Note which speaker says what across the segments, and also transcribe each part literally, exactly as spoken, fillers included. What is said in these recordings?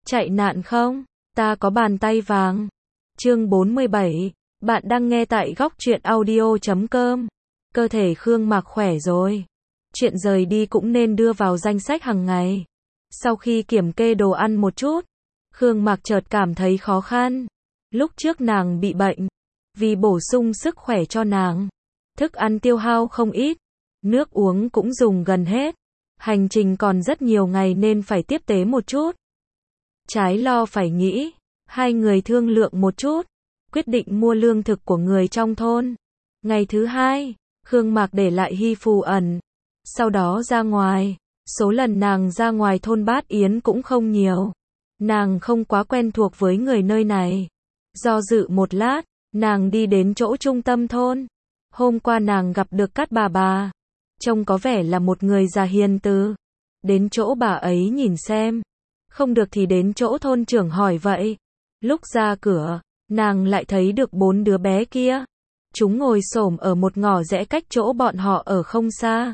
Speaker 1: Chạy nạn không? Ta có bàn tay vàng. Chương bốn mươi bảy. Bạn đang nghe tại góc truyện audio chấm com. Cơ thể Khương Mạc khỏe rồi. Chuyện rời đi cũng nên đưa vào danh sách hàng ngày. Sau khi kiểm kê đồ ăn một chút, Khương Mạc chợt cảm thấy khó khăn. Lúc trước nàng bị bệnh, vì bổ sung sức khỏe cho nàng, thức ăn tiêu hao không ít, nước uống cũng dùng gần hết. Hành trình còn rất nhiều ngày nên phải tiếp tế một chút. Trái lo phải nghĩ, hai người thương lượng một chút, quyết định mua lương thực của người trong thôn. Ngày thứ hai, Khương Mạc để lại Hy Phù ẩn, sau đó ra ngoài. Số lần nàng ra ngoài thôn Bát Yến cũng không nhiều. Nàng không quá quen thuộc với người nơi này. Do dự một lát, nàng đi đến chỗ trung tâm thôn. Hôm qua nàng gặp được Cát bà bà. Trông có vẻ là một người già hiền từ. Đến chỗ bà ấy nhìn xem. Không được thì đến chỗ thôn trưởng hỏi vậy. Lúc ra cửa, nàng lại thấy được bốn đứa bé kia. Chúng ngồi xổm ở một ngõ rẽ cách chỗ bọn họ ở không xa.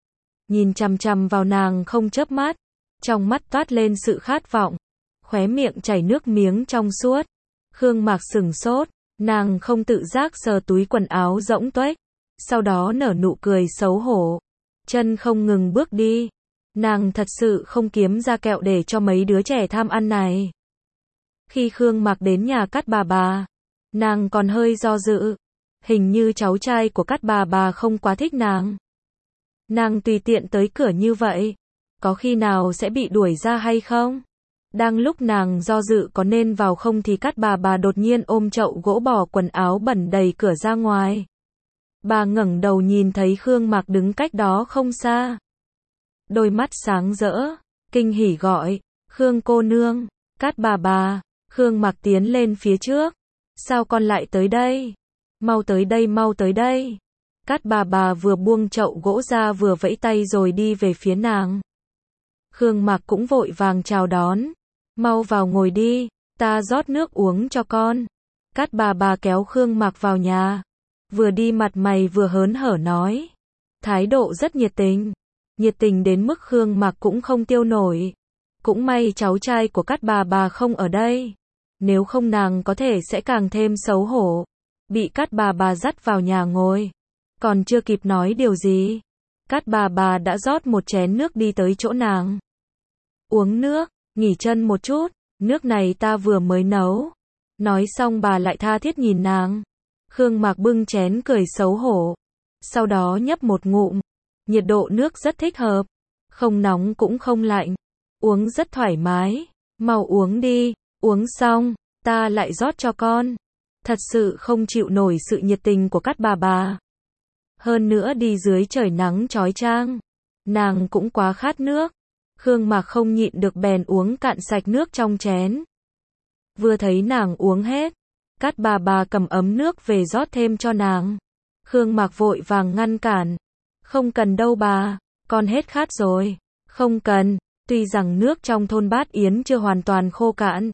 Speaker 1: Nhìn chằm chằm vào nàng không chớp mắt. Trong mắt toát lên sự khát vọng. Khóe miệng chảy nước miếng trong suốt. Khương Mạc sửng sốt. Nàng không tự giác sờ túi quần áo rỗng tuếch. Sau đó nở nụ cười xấu hổ. Chân không ngừng bước đi. Nàng thật sự không kiếm ra kẹo để cho mấy đứa trẻ tham ăn này. Khi Khương Mạc đến nhà Cát bà bà, nàng còn hơi do dự. Hình như cháu trai của Cát bà bà không quá thích nàng. Nàng tùy tiện tới cửa như vậy, có khi nào sẽ bị đuổi ra hay không? Đang lúc nàng do dự có nên vào không thì Cát bà bà đột nhiên ôm chậu gỗ bỏ quần áo bẩn đầy cửa ra ngoài. Bà ngẩng đầu nhìn thấy Khương Mạc đứng cách đó không xa. Đôi mắt sáng rỡ, kinh hỉ gọi, Khương cô nương. Cát bà bà. Khương Mạc tiến lên phía trước. Sao con lại tới đây? Mau tới đây, mau tới đây. Cát bà bà vừa buông chậu gỗ ra vừa vẫy tay rồi đi về phía nàng. Khương Mạc cũng vội vàng chào đón. Mau vào ngồi đi, ta rót nước uống cho con. Cát bà bà kéo Khương Mạc vào nhà. Vừa đi mặt mày vừa hớn hở nói. Thái độ rất nhiệt tình. Nhiệt tình đến mức Khương Mạc cũng không tiêu nổi. Cũng may cháu trai của Cát bà bà không ở đây. Nếu không nàng có thể sẽ càng thêm xấu hổ. Bị Cát bà bà dắt vào nhà ngồi. Còn chưa kịp nói điều gì, Cát bà bà đã rót một chén nước đi tới chỗ nàng. Uống nước, nghỉ chân một chút, nước này ta vừa mới nấu. Nói xong bà lại tha thiết nhìn nàng. Khương Mạc bưng chén cười xấu hổ. Sau đó nhấp một ngụm. Nhiệt độ nước rất thích hợp. Không nóng cũng không lạnh. Uống rất thoải mái. Mau uống đi. Uống xong, ta lại rót cho con. Thật sự không chịu nổi sự nhiệt tình của Cát bà bà. Hơn nữa đi dưới trời nắng chói chang. Nàng cũng quá khát nước. Khương Mạc không nhịn được bèn uống cạn sạch nước trong chén. Vừa thấy nàng uống hết, Cát bà bà cầm ấm nước về rót thêm cho nàng. Khương Mạc vội vàng ngăn cản. Không cần đâu bà, con hết khát rồi. Không cần, tuy rằng nước trong thôn Bát Yến chưa hoàn toàn khô cạn,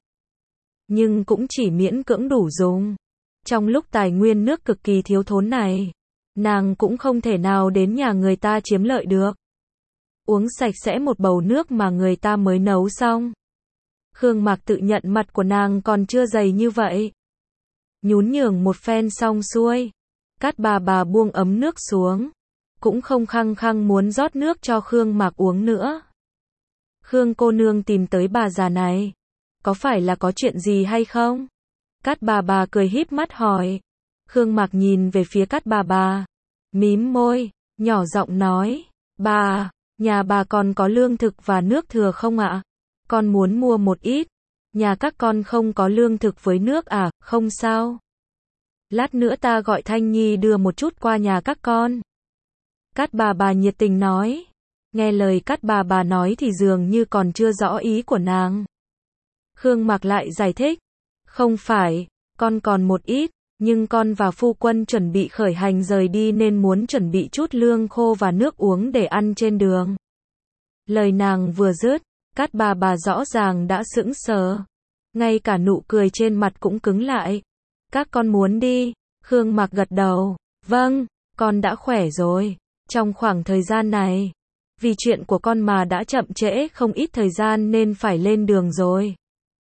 Speaker 1: nhưng cũng chỉ miễn cưỡng đủ dùng. Trong lúc tài nguyên nước cực kỳ thiếu thốn này, nàng cũng không thể nào đến nhà người ta chiếm lợi được. Uống sạch sẽ một bầu nước mà người ta mới nấu xong. Khương Mạc tự nhận mặt của nàng còn chưa dày như vậy. Nhún nhường một phen xong xuôi. Cát bà bà buông ấm nước xuống. Cũng không khăng khăng muốn rót nước cho Khương Mạc uống nữa. Khương cô nương tìm tới bà già này. Có phải là có chuyện gì hay không? Cát bà bà cười híp mắt hỏi. Khương Mạc nhìn về phía Cát bà bà. Mím môi, nhỏ giọng nói. Bà, nhà bà còn có lương thực và nước thừa không ạ? Con muốn mua một ít. Nhà các con không có lương thực với nước à? Không sao. Lát nữa ta gọi Thanh Nhi đưa một chút qua nhà các con. Cát bà bà nhiệt tình nói. Nghe lời Cát bà bà nói thì dường như còn chưa rõ ý của nàng. Khương Mạc lại giải thích. Không phải, con còn một ít, nhưng con và phu quân chuẩn bị khởi hành rời đi nên muốn chuẩn bị chút lương khô và nước uống để ăn trên đường. Lời nàng vừa dứt, Cát bà bà rõ ràng đã sững sờ. Ngay cả nụ cười trên mặt cũng cứng lại. Các con muốn đi? Khương Mạc gật đầu. Vâng, con đã khỏe rồi. Trong khoảng thời gian này, vì chuyện của con mà đã chậm trễ không ít thời gian nên phải lên đường rồi.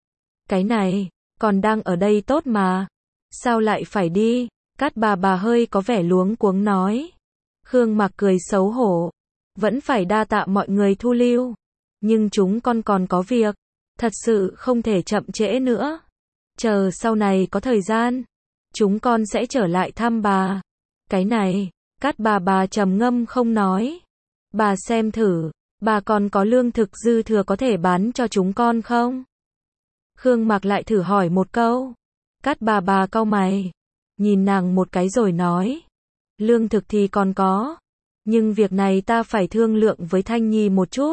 Speaker 1: Cái này, còn đang ở đây tốt mà. Sao lại phải đi? Cát bà bà hơi có vẻ luống cuống nói. Khương Mạc cười xấu hổ. Vẫn phải đa tạ mọi người thu lưu. Nhưng chúng con còn có việc. Thật sự không thể chậm trễ nữa. Chờ sau này có thời gian, chúng con sẽ trở lại thăm bà. Cái này, Cát bà bà trầm ngâm không nói. Bà xem thử, bà còn có lương thực dư thừa có thể bán cho chúng con không? Khương Mạc lại thử hỏi một câu. Cát bà bà cau mày, nhìn nàng một cái rồi nói. Lương thực thì còn có, nhưng việc này ta phải thương lượng với Thanh Nhi một chút.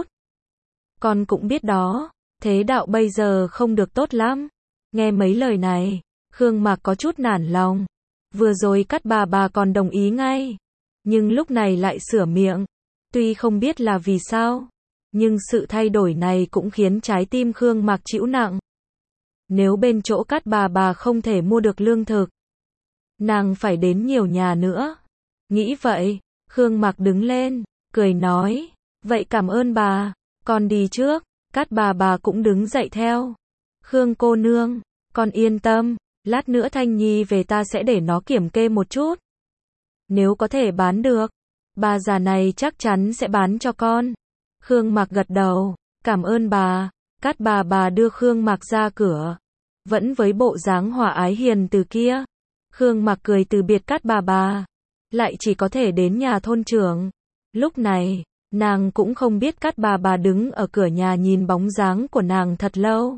Speaker 1: Con cũng biết đó, thế đạo bây giờ không được tốt lắm. Nghe mấy lời này, Khương Mạc có chút nản lòng. Vừa rồi Cát bà bà còn đồng ý ngay, nhưng lúc này lại sửa miệng. Tuy không biết là vì sao, nhưng sự thay đổi này cũng khiến trái tim Khương Mạc chịu nặng. Nếu bên chỗ Cát bà bà không thể mua được lương thực, nàng phải đến nhiều nhà nữa. Nghĩ vậy, Khương Mạc đứng lên, cười nói, vậy cảm ơn bà, con đi trước. Cát bà bà cũng đứng dậy theo. Khương cô nương, con yên tâm, lát nữa Thanh Nhi về ta sẽ để nó kiểm kê một chút. Nếu có thể bán được, bà già này chắc chắn sẽ bán cho con. Khương Mạc gật đầu, cảm ơn bà. Cát bà bà đưa Khương Mạc ra cửa, vẫn với bộ dáng hòa ái hiền từ kia. Khương Mạc cười từ biệt Cát bà bà, lại chỉ có thể đến nhà thôn trưởng. Lúc này, nàng cũng không biết Cát bà bà đứng ở cửa nhà nhìn bóng dáng của nàng thật lâu.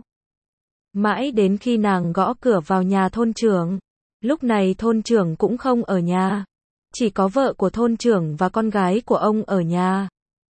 Speaker 1: Mãi đến khi nàng gõ cửa vào nhà thôn trưởng, lúc này thôn trưởng cũng không ở nhà, chỉ có vợ của thôn trưởng và con gái của ông ở nhà.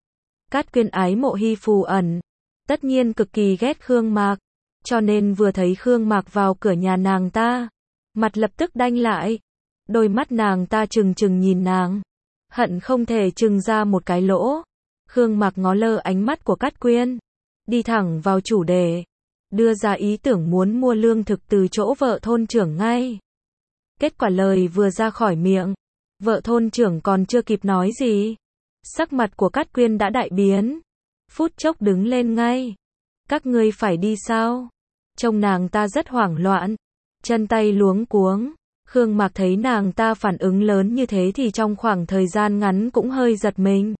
Speaker 1: Cát Quyên ái mộ Hy Phù Ẩn, tất nhiên cực kỳ ghét Khương Mạc, cho nên vừa thấy Khương Mạc vào cửa nhà nàng ta, mặt lập tức đanh lại, đôi mắt nàng ta trừng trừng nhìn nàng, hận không thể trừng ra một cái lỗ. Khương Mạc ngó lơ ánh mắt của Cát Quyên, đi thẳng vào chủ đề, đưa ra ý tưởng muốn mua lương thực từ chỗ vợ thôn trưởng ngay. Kết quả lời vừa ra khỏi miệng, vợ thôn trưởng còn chưa kịp nói gì, sắc mặt của Cát Quyên đã đại biến, phút chốc đứng lên ngay. Các ngươi phải đi sao? Trông nàng ta rất hoảng loạn, chân tay luống cuống. Khương Mạc thấy nàng ta phản ứng lớn như thế thì trong khoảng thời gian ngắn cũng hơi giật mình.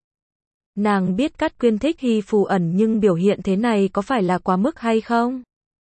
Speaker 1: Nàng biết Cát Quyên thích Hy Phù Ẩn nhưng biểu hiện thế này có phải là quá mức hay không?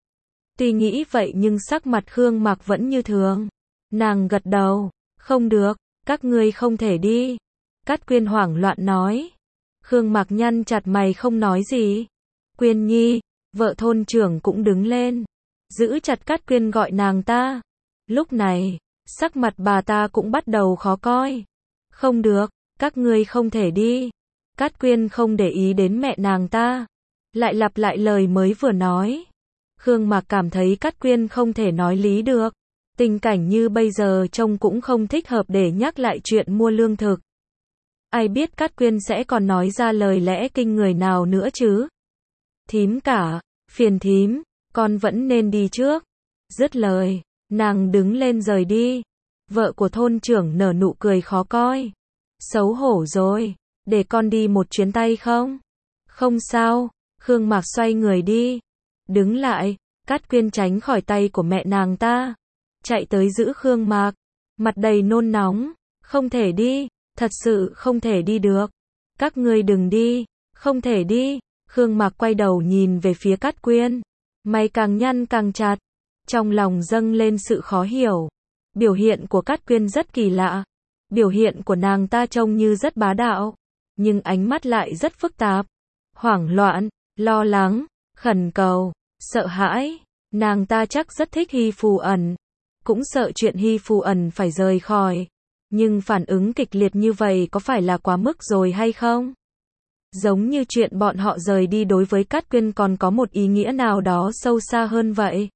Speaker 1: Tuy nghĩ vậy nhưng sắc mặt Khương Mạc vẫn như thường. Nàng gật đầu, không được, các ngươi không thể đi. Cát Quyên hoảng loạn nói. Khương Mạc nhăn chặt mày không nói gì. Quyên Nhi, vợ thôn trưởng cũng đứng lên, giữ chặt Cát Quyên gọi nàng ta. Lúc này, sắc mặt bà ta cũng bắt đầu khó coi. Không được, các ngươi không thể đi. Cát Quyên không để ý đến mẹ nàng ta, lại lặp lại lời mới vừa nói. Khương Mạc cảm thấy Cát Quyên không thể nói lý được. Tình cảnh như bây giờ trông cũng không thích hợp để nhắc lại chuyện mua lương thực. Ai biết Cát Quyên sẽ còn nói ra lời lẽ kinh người nào nữa chứ? Thím cả, phiền thím, con vẫn nên đi trước. Dứt lời, nàng đứng lên rời đi. Vợ của thôn trưởng nở nụ cười khó coi. Xấu hổ rồi, để con đi một chuyến tay không? Không sao. Khương Mạc xoay người đi. Đứng lại, Cát Quyên tránh khỏi tay của mẹ nàng ta, chạy tới giữ Khương Mạc, mặt đầy nôn nóng. Không thể đi, thật sự không thể đi được. Các ngươi đừng đi, không thể đi. Khương Mạc quay đầu nhìn về phía Cát Quyên, mày càng nhăn càng chặt, trong lòng dâng lên sự khó hiểu. Biểu hiện của Cát Quyên rất kỳ lạ, biểu hiện của nàng ta trông như rất bá đạo, nhưng ánh mắt lại rất phức tạp, hoảng loạn, lo lắng, khẩn cầu, sợ hãi. Nàng ta chắc rất thích Hy Phù Ẩn, cũng sợ chuyện Hy Phù Ẩn phải rời khỏi, nhưng phản ứng kịch liệt như vậy có phải là quá mức rồi hay không? Giống như chuyện bọn họ rời đi đối với Cát Quyên còn có một ý nghĩa nào đó sâu xa hơn vậy.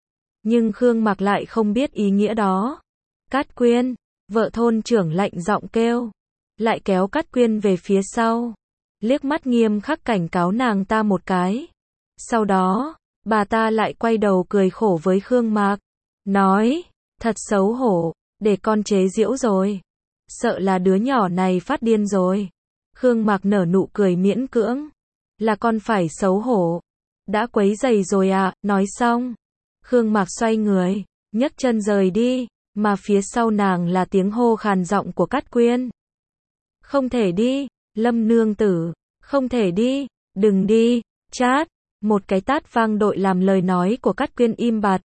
Speaker 1: Nhưng Khương Mạc lại không biết ý nghĩa đó. Cát Quyên, vợ thôn trưởng lạnh giọng kêu, lại kéo Cát Quyên về phía sau, liếc mắt nghiêm khắc cảnh cáo nàng ta một cái. Sau đó, bà ta lại quay đầu cười khổ với Khương Mạc, nói, thật xấu hổ, để con chế giễu rồi. Sợ là đứa nhỏ này phát điên rồi. Khương Mạc nở nụ cười miễn cưỡng, là con phải xấu hổ. Đã quấy rầy rồi à, nói xong, Khương Mạc xoay người, nhấc chân rời đi, mà phía sau nàng là tiếng hô khàn giọng của Cát Quyên. Không thể đi, Lâm nương tử, không thể đi, đừng đi, chát, một cái tát vang đội làm lời nói của Cát Quyên im bặt.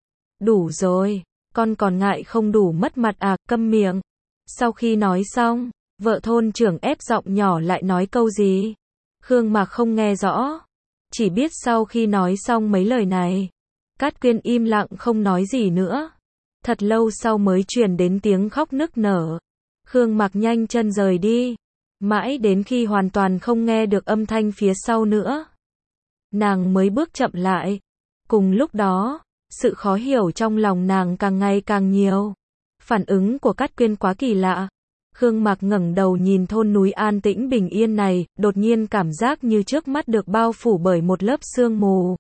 Speaker 1: Đủ rồi, con còn ngại không đủ mất mặt à, câm miệng. Sau khi nói xong, vợ thôn trưởng ép giọng nhỏ lại nói câu gì. Khương Mạc không nghe rõ, chỉ biết sau khi nói xong mấy lời này, Cát Quyên im lặng không nói gì nữa. Thật lâu sau mới truyền đến tiếng khóc nức nở. Khương Mạc nhanh chân rời đi, mãi đến khi hoàn toàn không nghe được âm thanh phía sau nữa, nàng mới bước chậm lại. Cùng lúc đó, sự khó hiểu trong lòng nàng càng ngày càng nhiều. Phản ứng của Cát Quyên quá kỳ lạ. Khương Mạc ngẩng đầu nhìn thôn núi an tĩnh bình yên này, đột nhiên cảm giác như trước mắt được bao phủ bởi một lớp sương mù.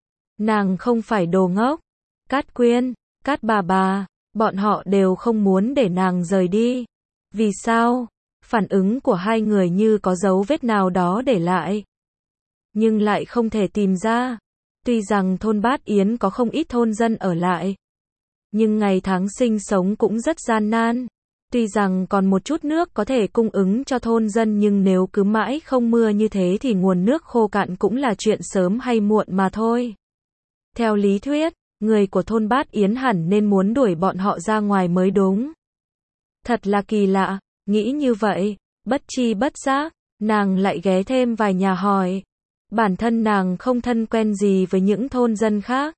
Speaker 1: Nàng không phải đồ ngốc. Cát Quyên, Cát bà bà, bọn họ đều không muốn để nàng rời đi. Vì sao? Phản ứng của hai người như có dấu vết nào đó để lại, nhưng lại không thể tìm ra. Tuy rằng thôn Bát Yến có không ít thôn dân ở lại, nhưng ngày tháng sinh sống cũng rất gian nan. Tuy rằng còn một chút nước có thể cung ứng cho thôn dân, nhưng nếu cứ mãi không mưa như thế thì nguồn nước khô cạn cũng là chuyện sớm hay muộn mà thôi. Theo lý thuyết, người của thôn Bát Yến hẳn nên muốn đuổi bọn họ ra ngoài mới đúng. Thật là kỳ lạ, nghĩ như vậy, bất chi bất giác, nàng lại ghé thêm vài nhà hỏi. Bản thân nàng không thân quen gì với những thôn dân khác.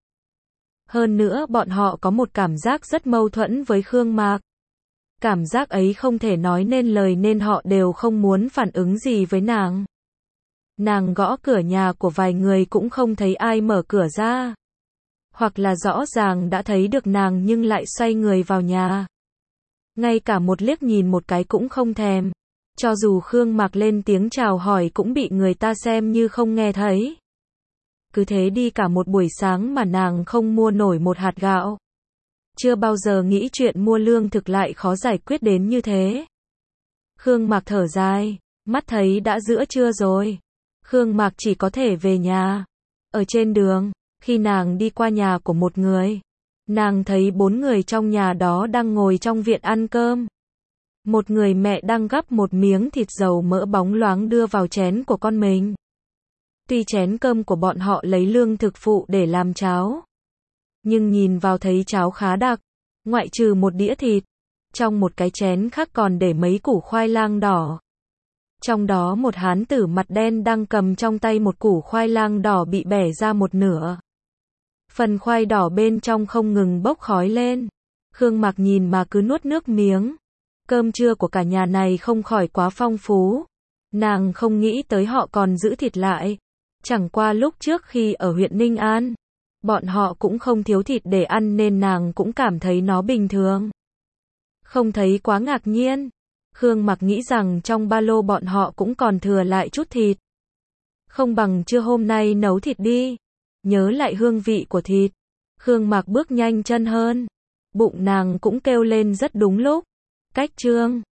Speaker 1: Hơn nữa bọn họ có một cảm giác rất mâu thuẫn với Khương Mạc. Cảm giác ấy không thể nói nên lời nên họ đều không muốn phản ứng gì với nàng. Nàng gõ cửa nhà của vài người cũng không thấy ai mở cửa ra. Hoặc là rõ ràng đã thấy được nàng nhưng lại xoay người vào nhà. Ngay cả một liếc nhìn một cái cũng không thèm. Cho dù Khương Mạc lên tiếng chào hỏi cũng bị người ta xem như không nghe thấy. Cứ thế đi cả một buổi sáng mà nàng không mua nổi một hạt gạo. Chưa bao giờ nghĩ chuyện mua lương thực lại khó giải quyết đến như thế. Khương Mạc thở dài, mắt thấy đã giữa trưa rồi. Khương Mạc chỉ có thể về nhà. Ở trên đường, khi nàng đi qua nhà của một người, nàng thấy bốn người trong nhà đó đang ngồi trong viện ăn cơm. Một người mẹ đang gắp một miếng thịt dầu mỡ bóng loáng đưa vào chén của con mình. Tuy chén cơm của bọn họ lấy lương thực phụ để làm cháo, nhưng nhìn vào thấy cháo khá đặc, ngoại trừ một đĩa thịt, trong một cái chén khác còn để mấy củ khoai lang đỏ. Trong đó một hán tử mặt đen đang cầm trong tay một củ khoai lang đỏ bị bẻ ra một nửa. Phần khoai đỏ bên trong không ngừng bốc khói lên. Khương Mạc nhìn mà cứ nuốt nước miếng. Cơm trưa của cả nhà này không khỏi quá phong phú. Nàng không nghĩ tới họ còn giữ thịt lại. Chẳng qua lúc trước khi ở huyện Ninh An, bọn họ cũng không thiếu thịt để ăn nên nàng cũng cảm thấy nó bình thường. Không thấy quá ngạc nhiên. Khương Mạc nghĩ rằng trong ba lô bọn họ cũng còn thừa lại chút thịt. Không bằng trưa hôm nay nấu thịt đi. Nhớ lại hương vị của thịt, Khương Mạc bước nhanh chân hơn. Bụng nàng cũng kêu lên rất đúng lúc. Cách chương